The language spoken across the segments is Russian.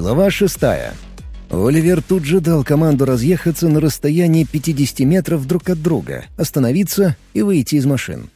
Глава 6. Оливер тут же дал команду разъехаться на расстоянии 50 метров друг от друга, остановиться и выйти из машин.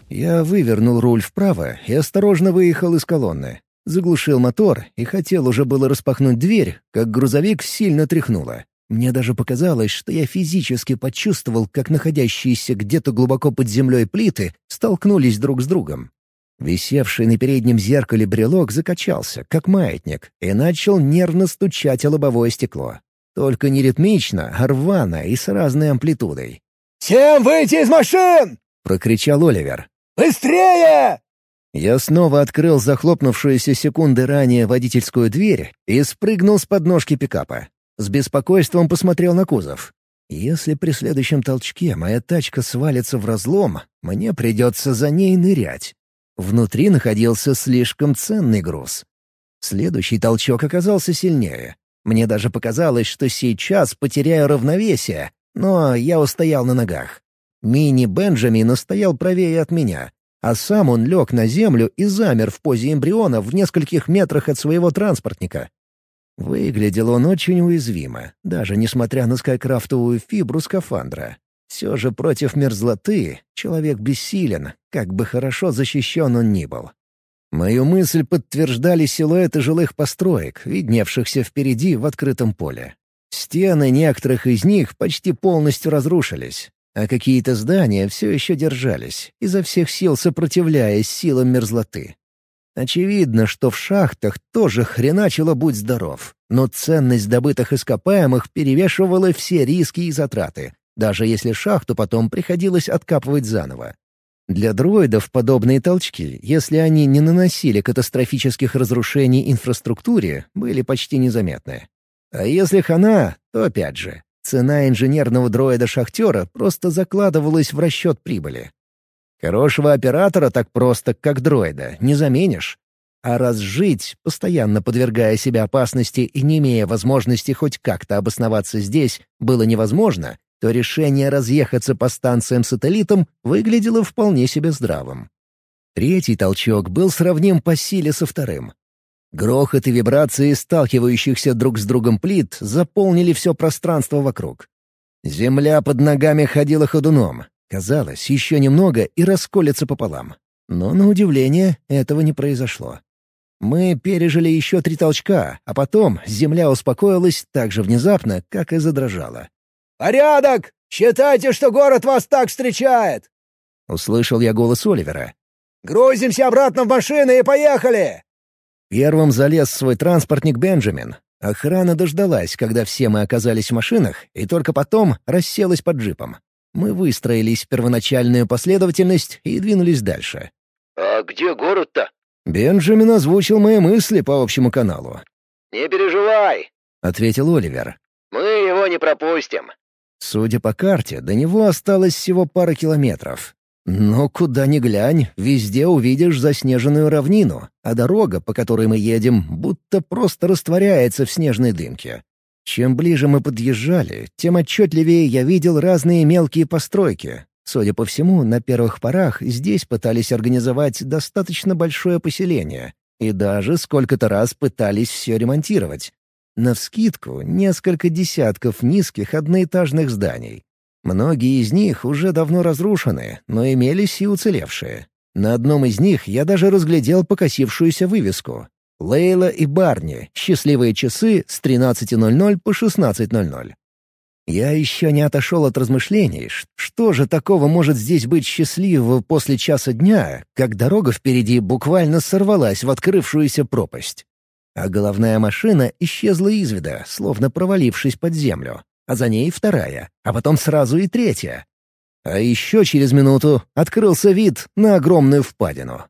Я вывернул руль вправо и осторожно выехал из колонны. Заглушил мотор и хотел уже было распахнуть дверь, как грузовик сильно тряхнуло. Мне даже показалось, что я физически почувствовал, как находящиеся где-то глубоко под землей плиты столкнулись друг с другом. Висевший на переднем зеркале брелок закачался, как маятник, и начал нервно стучать о лобовое стекло. Только не ритмично, а рвано и с разной амплитудой. «Всем выйти из машин!» — прокричал Оливер. «Быстрее!» Я снова открыл захлопнувшуюся секунды ранее водительскую дверь и спрыгнул с подножки пикапа. С беспокойством посмотрел на кузов. Если при следующем толчке моя тачка свалится в разлом, мне придется за ней нырять. Внутри находился слишком ценный груз. Следующий толчок оказался сильнее. Мне даже показалось, что сейчас потеряю равновесие, но я устоял на ногах. Мини-Бенджамин стоял правее от меня, а сам он лег на землю и замер в позе эмбриона в нескольких метрах от своего транспортника. Выглядел он очень уязвимо, даже несмотря на скайкрафтовую фибру скафандра. Все же против мерзлоты человек бессилен, как бы хорошо защищен он ни был. Мою мысль подтверждали силуэты жилых построек, видневшихся впереди в открытом поле. Стены некоторых из них почти полностью разрушились, а какие-то здания все еще держались, изо всех сил сопротивляясь силам мерзлоты. Очевидно, что в шахтах тоже хреначило будь здоров, но ценность добытых ископаемых перевешивала все риски и затраты, даже если шахту потом приходилось откапывать заново. Для дроидов подобные толчки, если они не наносили катастрофических разрушений инфраструктуре, были почти незаметны. А если хана, то опять же, цена инженерного дроида-шахтера просто закладывалась в расчет прибыли. Хорошего оператора так просто, как дроида, не заменишь. А раз жить, постоянно подвергая себя опасности и не имея возможности хоть как-то обосноваться здесь, было невозможно, то решение разъехаться по станциям-сателлитам выглядело вполне себе здравым. Третий толчок был сравним по силе со вторым. Грохот и вибрации сталкивающихся друг с другом плит заполнили все пространство вокруг. Земля под ногами ходила ходуном. Казалось, еще немного и расколется пополам. Но, на удивление, этого не произошло. Мы пережили еще 3 толчка, а потом земля успокоилась так же внезапно, как и задрожала. «Порядок! Считайте, что город вас так встречает!» Услышал я голос Оливера. «Грузимся обратно в машины и поехали!» Первым залез в свой транспортник Бенджамин. Охрана дождалась, когда все мы оказались в машинах, и только потом расселась под джипом. Мы выстроились в первоначальную последовательность и двинулись дальше. «А где город-то?» Бенджамин озвучил мои мысли по общему каналу. «Не переживай», — ответил Оливер. «мы его не пропустим». Судя по карте, до него осталось всего пара километров. Но куда ни глянь, везде увидишь заснеженную равнину, а дорога, по которой мы едем, будто просто растворяется в снежной дымке. Чем ближе мы подъезжали, тем отчетливее я видел разные мелкие постройки. Судя по всему, на первых порах здесь пытались организовать достаточно большое поселение, и даже сколько-то раз пытались все ремонтировать. Навскидку несколько десятков низких одноэтажных зданий. Многие из них уже давно разрушены, но имелись и уцелевшие. На одном из них я даже разглядел покосившуюся вывеску. «Лейла и Барни. Счастливые часы с 13:00 по 16:00». Я еще не отошел от размышлений, что же такого может здесь быть счастливого после часа дня, как дорога впереди буквально сорвалась в открывшуюся пропасть. А головная машина исчезла из вида, словно провалившись под землю, а за ней вторая, а потом сразу и третья. А еще через минуту открылся вид на огромную впадину.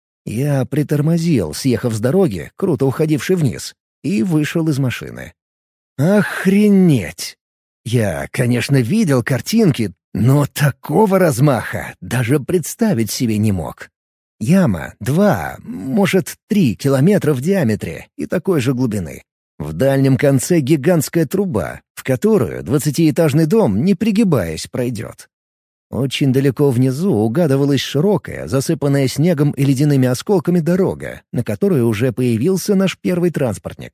Я притормозил, съехав с дороги, круто уходившей вниз, и вышел из машины. Охренеть! Я, конечно, видел картинки, но такого размаха даже представить себе не мог. Яма 2, может 3 километра в диаметре и такой же глубины. В дальнем конце гигантская труба, в которую 20-этажный дом, не пригибаясь, пройдет. Очень далеко внизу угадывалась широкая, засыпанная снегом и ледяными осколками дорога, на которой уже появился наш первый транспортник.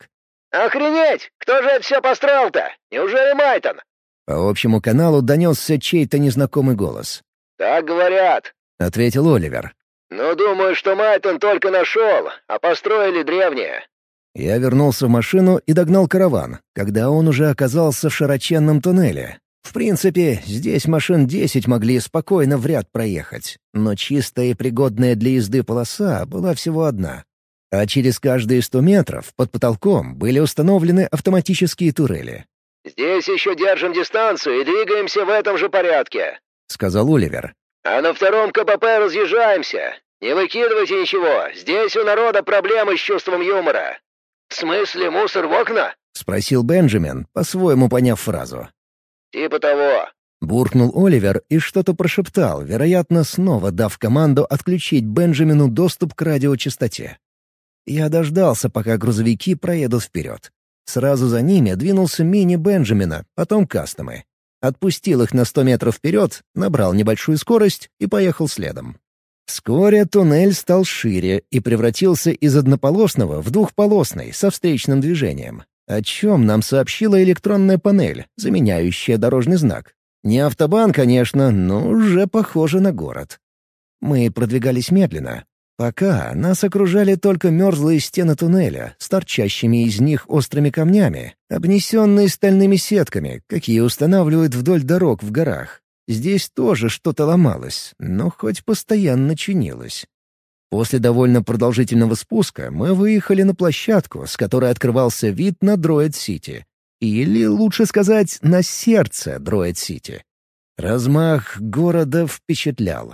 «Охренеть! Кто же это все построил-то? Неужели Майтон?» По общему каналу донесся чей-то незнакомый голос. «Так говорят», — ответил Оливер. «Но думаю, что Майтон только нашел, а построили древние». Я вернулся в машину и догнал караван, когда он уже оказался в широченном туннеле. В принципе, здесь машин 10 могли спокойно в ряд проехать, но чистая и пригодная для езды полоса была всего одна. А через каждые 100 метров под потолком были установлены автоматические турели. «Здесь еще держим дистанцию и двигаемся в этом же порядке», — сказал Оливер. «А на втором КПП разъезжаемся. Не выкидывайте ничего, здесь у народа проблемы с чувством юмора». «В смысле, мусор в окна?» — спросил Бенджамин, по-своему поняв фразу. «Типа того». Буркнул Оливер и что-то прошептал, вероятно, снова дав команду отключить Бенджамину доступ к радиочастоте. Я дождался, пока грузовики проедут вперед. Сразу за ними двинулся мини Бенджамина, потом кастомы. Отпустил их на 100 метров вперед, набрал небольшую скорость и поехал следом. Вскоре туннель стал шире и превратился из однополосного в двухполосный со встречным движением, о чем нам сообщила электронная панель, заменяющая дорожный знак. Не автобан, конечно, но уже похоже на город. Мы продвигались медленно. Пока нас окружали только мерзлые стены туннеля с торчащими из них острыми камнями, обнесенные стальными сетками, какие устанавливают вдоль дорог в горах. Здесь тоже что-то ломалось, но хоть постоянно чинилось. После довольно продолжительного спуска мы выехали на площадку, с которой открывался вид на Дроид-Сити. Или, лучше сказать, на сердце Дроид-Сити. Размах города впечатлял.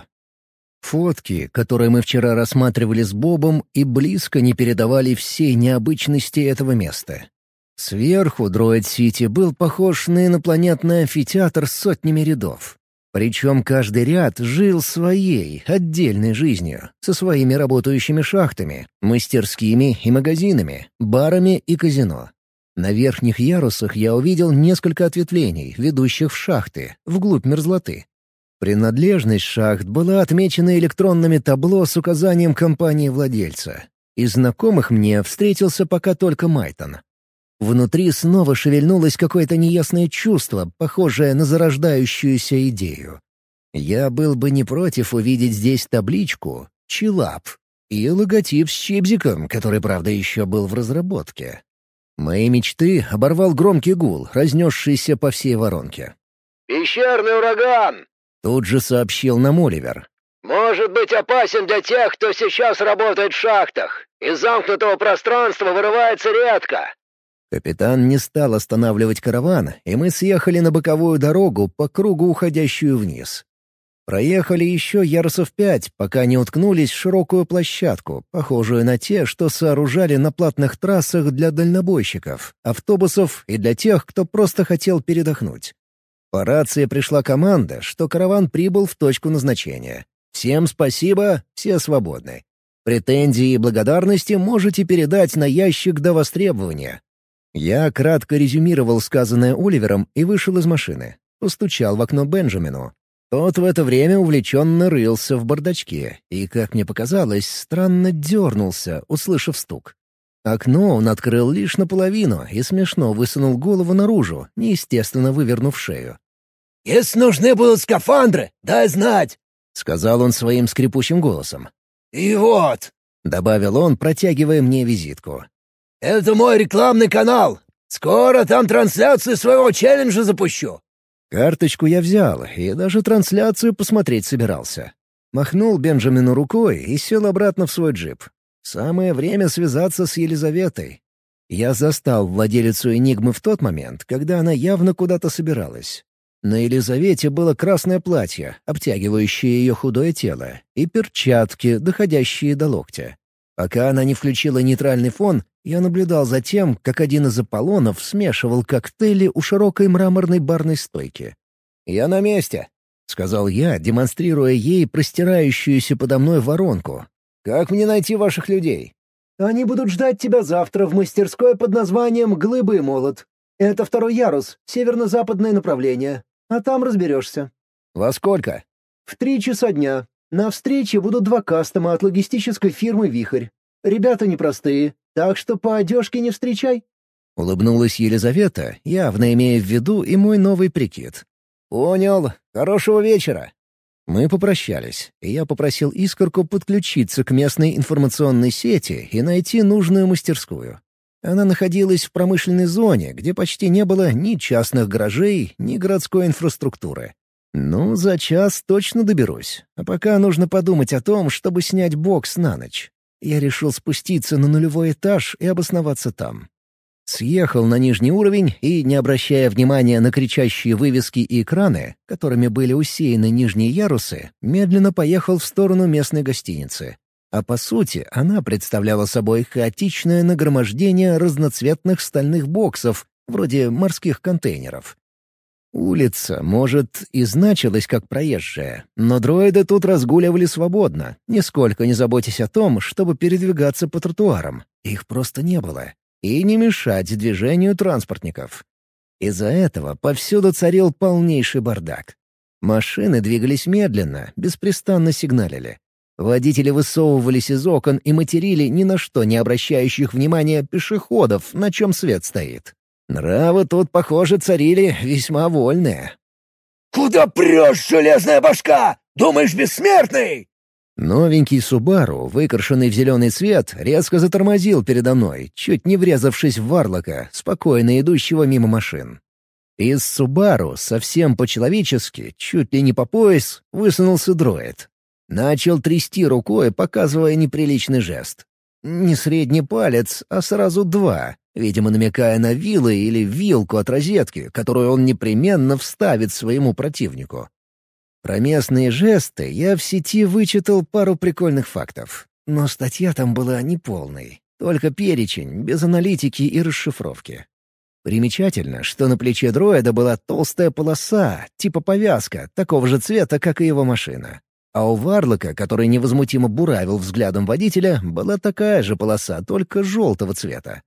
Фотки, которые мы вчера рассматривали с Бобом, и близко не передавали всей необычности этого места. Сверху Дроид-Сити был похож на инопланетный амфитеатр с сотнями рядов. Причем каждый ряд жил своей, отдельной жизнью, со своими работающими шахтами, мастерскими и магазинами, барами и казино. На верхних ярусах я увидел несколько ответвлений, ведущих в шахты, вглубь мерзлоты. Принадлежность шахт была отмечена электронными табло с указанием компании-владельца. Из знакомых мне встретился пока только Майтон. Внутри снова шевельнулось какое-то неясное чувство, похожее на зарождающуюся идею. Я был бы не против увидеть здесь табличку «Чилап» и логотип с чипзиком, который, правда, еще был в разработке. Мои мечты оборвал громкий гул, разнесшийся по всей воронке. «Пещерный ураган!» — тут же сообщил нам Оливер. «Может быть опасен для тех, кто сейчас работает в шахтах. Из замкнутого пространства вырывается редко». Капитан не стал останавливать караван, и мы съехали на боковую дорогу, по кругу уходящую вниз. Проехали еще ярусов 5, пока не уткнулись в широкую площадку, похожую на те, что сооружали на платных трассах для дальнобойщиков, автобусов и для тех, кто просто хотел передохнуть. По рации пришла команда, что караван прибыл в точку назначения. Всем спасибо, все свободны. Претензии и благодарности можете передать на ящик до востребования. Я кратко резюмировал сказанное Оливером и вышел из машины. Постучал в окно Бенджамину. Тот в это время увлеченно рылся в бардачке и, как мне показалось, странно дернулся, услышав стук. Окно он открыл лишь наполовину и смешно высунул голову наружу, неестественно вывернув шею. «Если нужны будут скафандры, дай знать», — сказал он своим скрипучим голосом. «И вот», — добавил он, протягивая мне визитку. «Это мой рекламный канал. Скоро там трансляцию своего челленджа запущу». Карточку я взял и даже трансляцию посмотреть собирался. Махнул Бенджамину рукой и сел обратно в свой джип. Самое время связаться с Елизаветой. Я застал владелицу «Энигмы» в тот момент, когда она явно куда-то собиралась. На Елизавете было красное платье, обтягивающее ее худое тело, и перчатки, доходящие до локтя. Пока она не включила нейтральный фон, я наблюдал за тем, как один из Аполлонов смешивал коктейли у широкой мраморной барной стойки. «Я на месте», — сказал я, демонстрируя ей простирающуюся подо мной воронку. «Как мне найти ваших людей?» «Они будут ждать тебя завтра в мастерской под названием «Глыбы и молот». Это 2-й ярус, северно-западное направление. А там разберешься». «Во сколько?» «В 3 часа дня. На встрече будут 2 кастома от логистической фирмы «Вихрь». Ребята непростые, так что по одежке не встречай». Улыбнулась Елизавета, явно имея в виду и мой новый прикид. «Понял. Хорошего вечера». Мы попрощались, и я попросил Искорку подключиться к местной информационной сети и найти нужную мастерскую. Она находилась в промышленной зоне, где почти не было ни частных гаражей, ни городской инфраструктуры. Ну, за час точно доберусь. А пока нужно подумать о том, чтобы снять бокс на ночь. Я решил спуститься на нулевой этаж и обосноваться там. Съехал на нижний уровень и, не обращая внимания на кричащие вывески и экраны, которыми были усеяны нижние ярусы, медленно поехал в сторону местной гостиницы. А по сути, она представляла собой хаотичное нагромождение разноцветных стальных боксов, вроде морских контейнеров. Улица, может, и значилась как проезжая, но дроиды тут разгуливали свободно, нисколько не заботясь о том, чтобы передвигаться по тротуарам. Их просто не было. И не мешать движению транспортников. Из-за этого повсюду царил полнейший бардак. Машины двигались медленно, беспрестанно сигналили. Водители высовывались из окон и материли ни на что не обращающих внимания пешеходов, на чем свет стоит. Нравы тут, похоже, царили весьма вольные. «Куда прешь, железная башка? Думаешь, бессмертный?» Новенький Субару, выкрашенный в зеленый цвет, резко затормозил передо мной, чуть не врезавшись в Варлока, спокойно идущего мимо машин. Из Субару, совсем по-человечески, чуть ли не по пояс, высунулся дроид. Начал трясти рукой, показывая неприличный жест. Не средний палец, а сразу два, видимо, намекая на вилы или вилку от розетки, которую он непременно вставит своему противнику. Про местные жесты я в сети вычитал пару прикольных фактов. Но статья там была неполной. Только перечень, без аналитики и расшифровки. Примечательно, что на плече дроида была толстая полоса, типа повязка, такого же цвета, как и его машина. А у Варлока, который невозмутимо буравил взглядом водителя, была такая же полоса, только желтого цвета.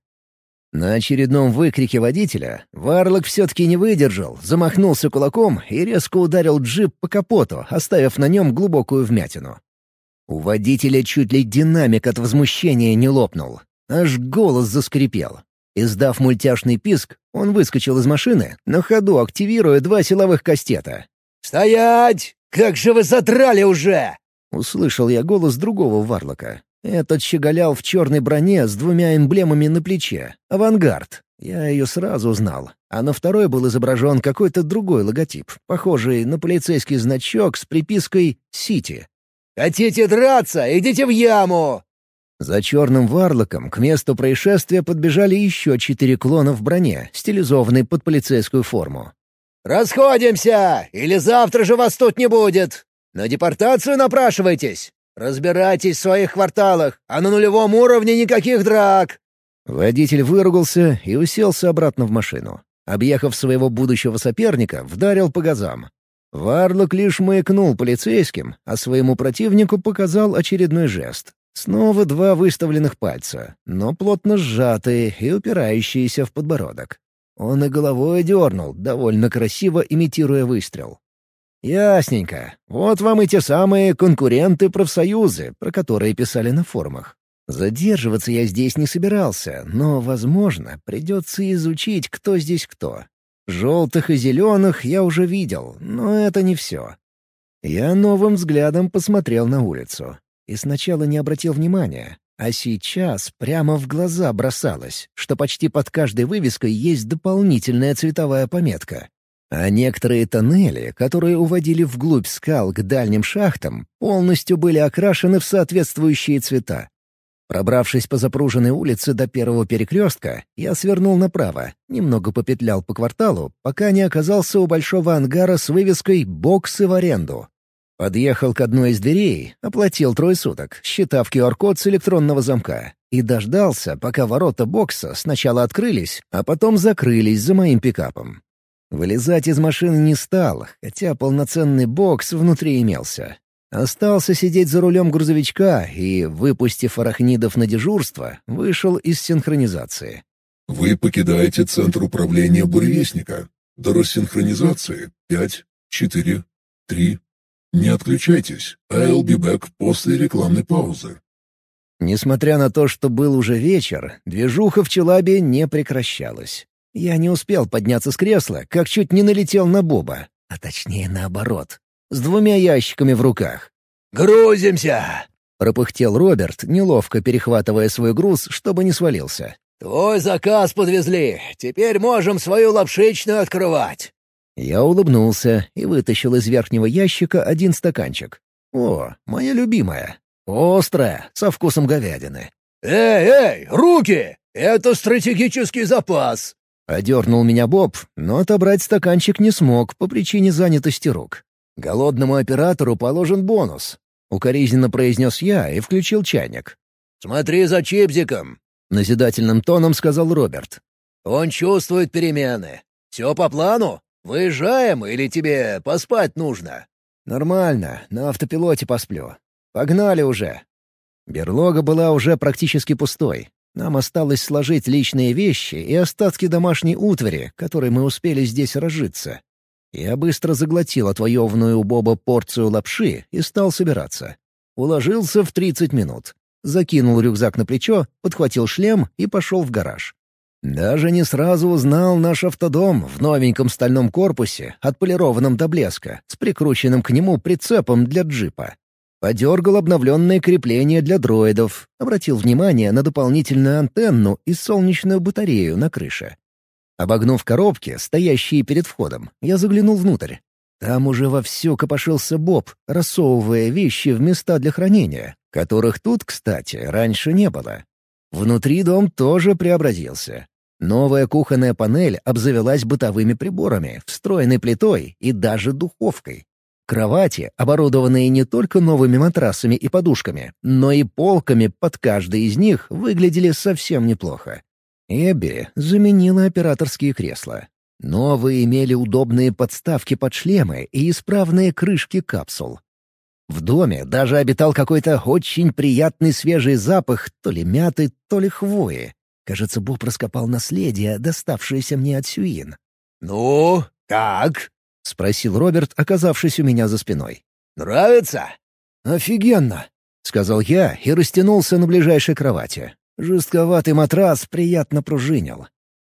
На очередном выкрике водителя Варлок все-таки не выдержал, замахнулся кулаком и резко ударил джип по капоту, оставив на нем глубокую вмятину. У водителя чуть ли динамик от возмущения не лопнул. Аж голос заскрипел. Издав мультяшный писк, он выскочил из машины, на ходу активируя 2 силовых кастета. «Стоять! Как же вы задрали уже!» Услышал я голос другого Варлока. Этот щеголял в черной броне с 2 эмблемами на плече. «Авангард». Я ее сразу узнал. А на второй был изображен какой-то другой логотип, похожий на полицейский значок с припиской «Сити». «Хотите драться? Идите в яму!» За черным Варлоком к месту происшествия подбежали еще 4 клона в броне, стилизованной под полицейскую форму. «Расходимся! Или завтра же вас тут не будет! На депортацию напрашивайтесь! Разбирайтесь в своих кварталах, а на нулевом уровне никаких драк!» Водитель выругался и уселся обратно в машину. Объехав своего будущего соперника, вдарил по газам. Варлок лишь маякнул полицейским, а своему противнику показал очередной жест. Снова 2 выставленных пальца, но плотно сжатые и упирающиеся в подбородок. Он и головой дернул, довольно красиво имитируя выстрел. Ясненько. Вот вам и те самые конкуренты-профсоюзы, про которые писали на форумах. Задерживаться я здесь не собирался, но, возможно, придется изучить, кто здесь кто. Желтых и зеленых я уже видел, но это не все. Я новым взглядом посмотрел на улицу. И сначала не обратил внимания, а сейчас прямо в глаза бросалось, что почти под каждой вывеской есть дополнительная цветовая пометка. А некоторые тоннели, которые уводили вглубь скал к дальним шахтам, полностью были окрашены в соответствующие цвета. Пробравшись по запруженной улице до первого перекрестка, я свернул направо, немного попетлял по кварталу, пока не оказался у большого ангара с вывеской «Боксы в аренду». Подъехал к одной из дверей, оплатил 3 суток, считав QR-код с электронного замка, и дождался, пока ворота бокса сначала открылись, а потом закрылись за моим пикапом. Вылезать из машины не стал, хотя полноценный бокс внутри имелся. Остался сидеть за рулем грузовичка и, выпустив арахнидов на дежурство, вышел из синхронизации. Вы покидаете центр управления буревестника. До рассинхронизации 5, 4, 3. Не отключайтесь. I'll be back после рекламной паузы. Несмотря на то, что был уже вечер, движуха в Челабе не прекращалась. Я не успел подняться с кресла, как чуть не налетел на Боба. А точнее наоборот. С 2 ящиками в руках. «Грузимся!» — пропыхтел Роберт, неловко перехватывая свой груз, чтобы не свалился. «Твой заказ подвезли. Теперь можем свою лапшичную открывать». Я улыбнулся и вытащил из верхнего ящика 1 стаканчик. О, моя любимая. Острая, со вкусом говядины. «Эй, руки! Это стратегический запас!» Одернул меня Боб, но отобрать стаканчик не смог по причине занятости рук. «Голодному оператору положен бонус», — укоризненно произнес я и включил чайник. «Смотри за чипзиком», — назидательным тоном сказал Роберт. «Он чувствует перемены. Все по плану? Выезжаем или тебе поспать нужно?» «Нормально, на автопилоте посплю. Погнали уже». Берлога была уже практически пустой. Нам осталось сложить личные вещи и остатки домашней утвари, которой мы успели здесь разжиться. Я быстро заглотил отвоеванную у Боба порцию лапши и стал собираться. Уложился в 30 минут. Закинул рюкзак на плечо, подхватил шлем и пошел в гараж. Даже не сразу узнал наш автодом в новеньком стальном корпусе, отполированном до блеска, с прикрученным к нему прицепом для джипа. Подергал обновленные крепления для дроидов, обратил внимание на дополнительную антенну и солнечную батарею на крыше. Обогнув коробки, стоящие перед входом, я заглянул внутрь. Там уже вовсю копошился Боб, рассовывая вещи в места для хранения, которых тут, кстати, раньше не было. Внутри дом тоже преобразился. Новая кухонная панель обзавелась бытовыми приборами, встроенной плитой и даже духовкой. Кровати, оборудованные не только новыми матрасами и подушками, но и полками под каждой из них, выглядели совсем неплохо. Эбби заменила операторские кресла. Новые имели удобные подставки под шлемы и исправные крышки капсул. В доме даже обитал какой-то очень приятный свежий запах то ли мяты, то ли хвои. Кажется, Боб раскопал наследие, доставшееся мне от Сюин. «Ну, как?» — спросил Роберт, оказавшись у меня за спиной. «Нравится?» «Офигенно!» — сказал я и растянулся на ближайшей кровати. Жестковатый матрас приятно пружинил.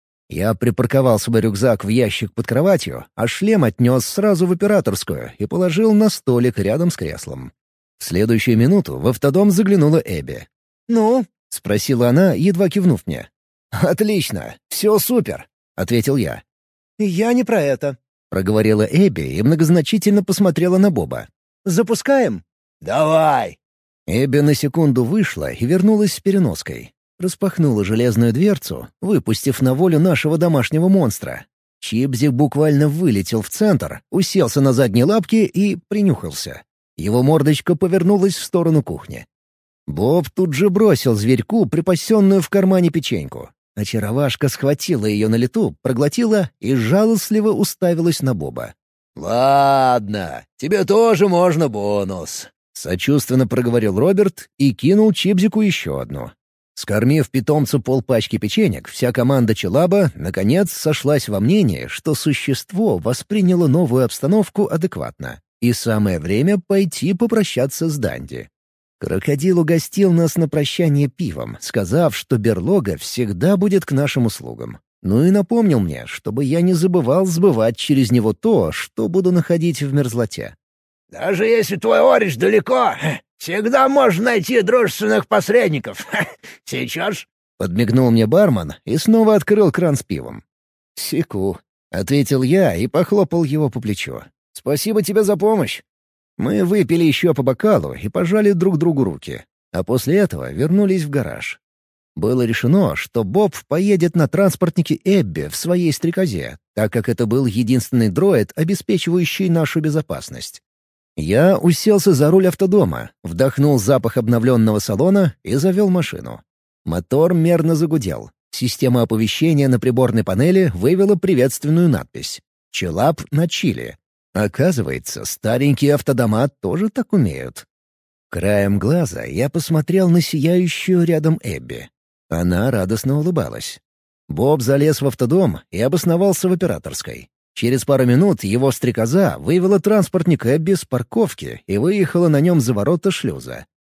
Я припарковал свой рюкзак в ящик под кроватью, а шлем отнес сразу в операторскую и положил на столик рядом с креслом. В следующую минуту в автодом заглянула Эбби. «Ну?» — спросила она, едва кивнув мне. «Отлично, все супер», — ответил я. «Я не про это», — проговорила Эбби и многозначительно посмотрела на Боба. «Запускаем?» «Давай!» Эбби на секунду вышла и вернулась с переноской. Распахнула железную дверцу, выпустив на волю нашего домашнего монстра. Чипзик буквально вылетел в центр, уселся на задние лапки и принюхался. Его мордочка повернулась в сторону кухни. Боб тут же бросил зверьку припасенную в кармане печеньку. Очаровашка схватила ее на лету, проглотила и жалостливо уставилась на Боба. «Ладно, тебе тоже можно бонус», — сочувственно проговорил Роберт и кинул Чипзику еще одну. Скормив питомцу полпачки печенек, вся команда Челаба, наконец, сошлась во мнении, что существо восприняло новую обстановку адекватно, и самое время пойти попрощаться с Данди. Крокодил угостил нас на прощание пивом, сказав, что берлога всегда будет к нашим услугам. Ну и напомнил мне, чтобы я не забывал сбывать через него то, что буду находить в мерзлоте. «Даже если твой ориш далеко, всегда можно найти дружественных посредников. Сейчас?» — подмигнул мне бармен и снова открыл кран с пивом. «Секу», — ответил я и похлопал его по плечу. «Спасибо тебе за помощь». Мы выпили еще по бокалу и пожали друг другу руки, а после этого вернулись в гараж. Было решено, что Боб поедет на транспортнике Эбби в своей стрекозе, так как это был единственный дроид, обеспечивающий нашу безопасность. Я уселся за руль автодома, вдохнул запах обновленного салона и завел машину. Мотор мерно загудел. Система оповещения на приборной панели вывела приветственную надпись «Челаб на Чили». Оказывается, старенькие автодома тоже так умеют. Краем глаза я посмотрел на сияющую рядом Эбби. Она радостно улыбалась. Боб залез в автодом и обосновался в операторской. Через пару минут его стрекоза вывела транспортник Эбби с парковки и выехала на нем за ворота шлюза.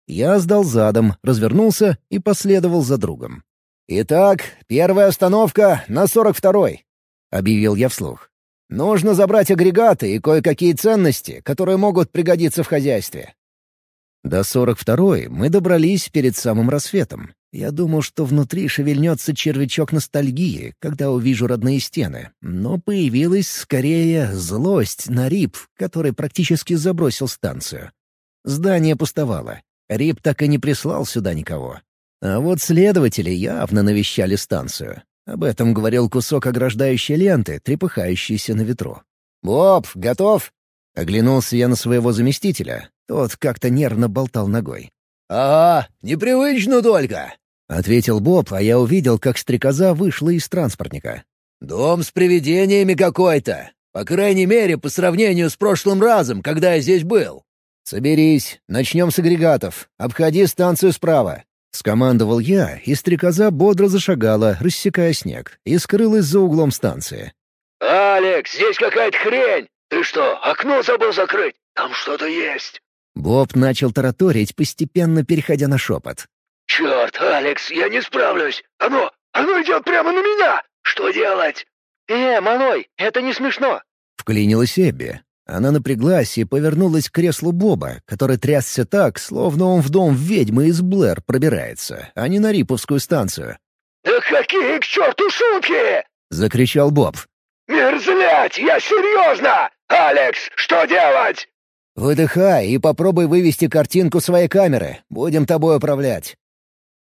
Я сдал задом, развернулся и последовал за другом. «Итак, первая остановка на 42-й», — объявил я вслух. «Нужно забрать агрегаты и кое-какие ценности, которые могут пригодиться в хозяйстве». До 42-й мы добрались перед самым рассветом. Я думал, что внутри шевельнется червячок ностальгии, когда увижу родные стены, но появилась скорее злость на Рип, который практически забросил станцию. Здание пустовало. Рип так и не прислал сюда никого. А вот следователи явно навещали станцию. Об этом говорил кусок ограждающей ленты, трепыхающийся на ветру. «Боб, готов?» Оглянулся я на своего заместителя. Тот как-то нервно болтал ногой. «Ага, непривычно только», — ответил Боб, а я увидел, как стрекоза вышла из транспортника. «Дом с привидениями какой-то. По крайней мере, по сравнению с прошлым разом, когда я здесь был». «Соберись, начнем с агрегатов. Обходи станцию справа». Скомандовал я, и стрекоза бодро зашагала, рассекая снег, и скрылась за углом станции. «Алекс, здесь какая-то хрень! Ты что, окно забыл закрыть? Там что-то есть!» Боб начал тараторить, постепенно переходя на шепот. «Черт, Алекс, я не справлюсь! Оно идет прямо на меня! Что делать?» малой, это не смешно!» Вклинилась Эбби. Она напряглась и повернулась к креслу Боба, который трясся так, словно он в дом ведьмы из Блэр пробирается, а не на Риповскую станцию. «Да какие к черту шутки!» — закричал Боб. «Мерзлять! Я серьезно! Алекс, что делать?» «Выдыхай и попробуй вывести картинку своей камеры. Будем тобой управлять».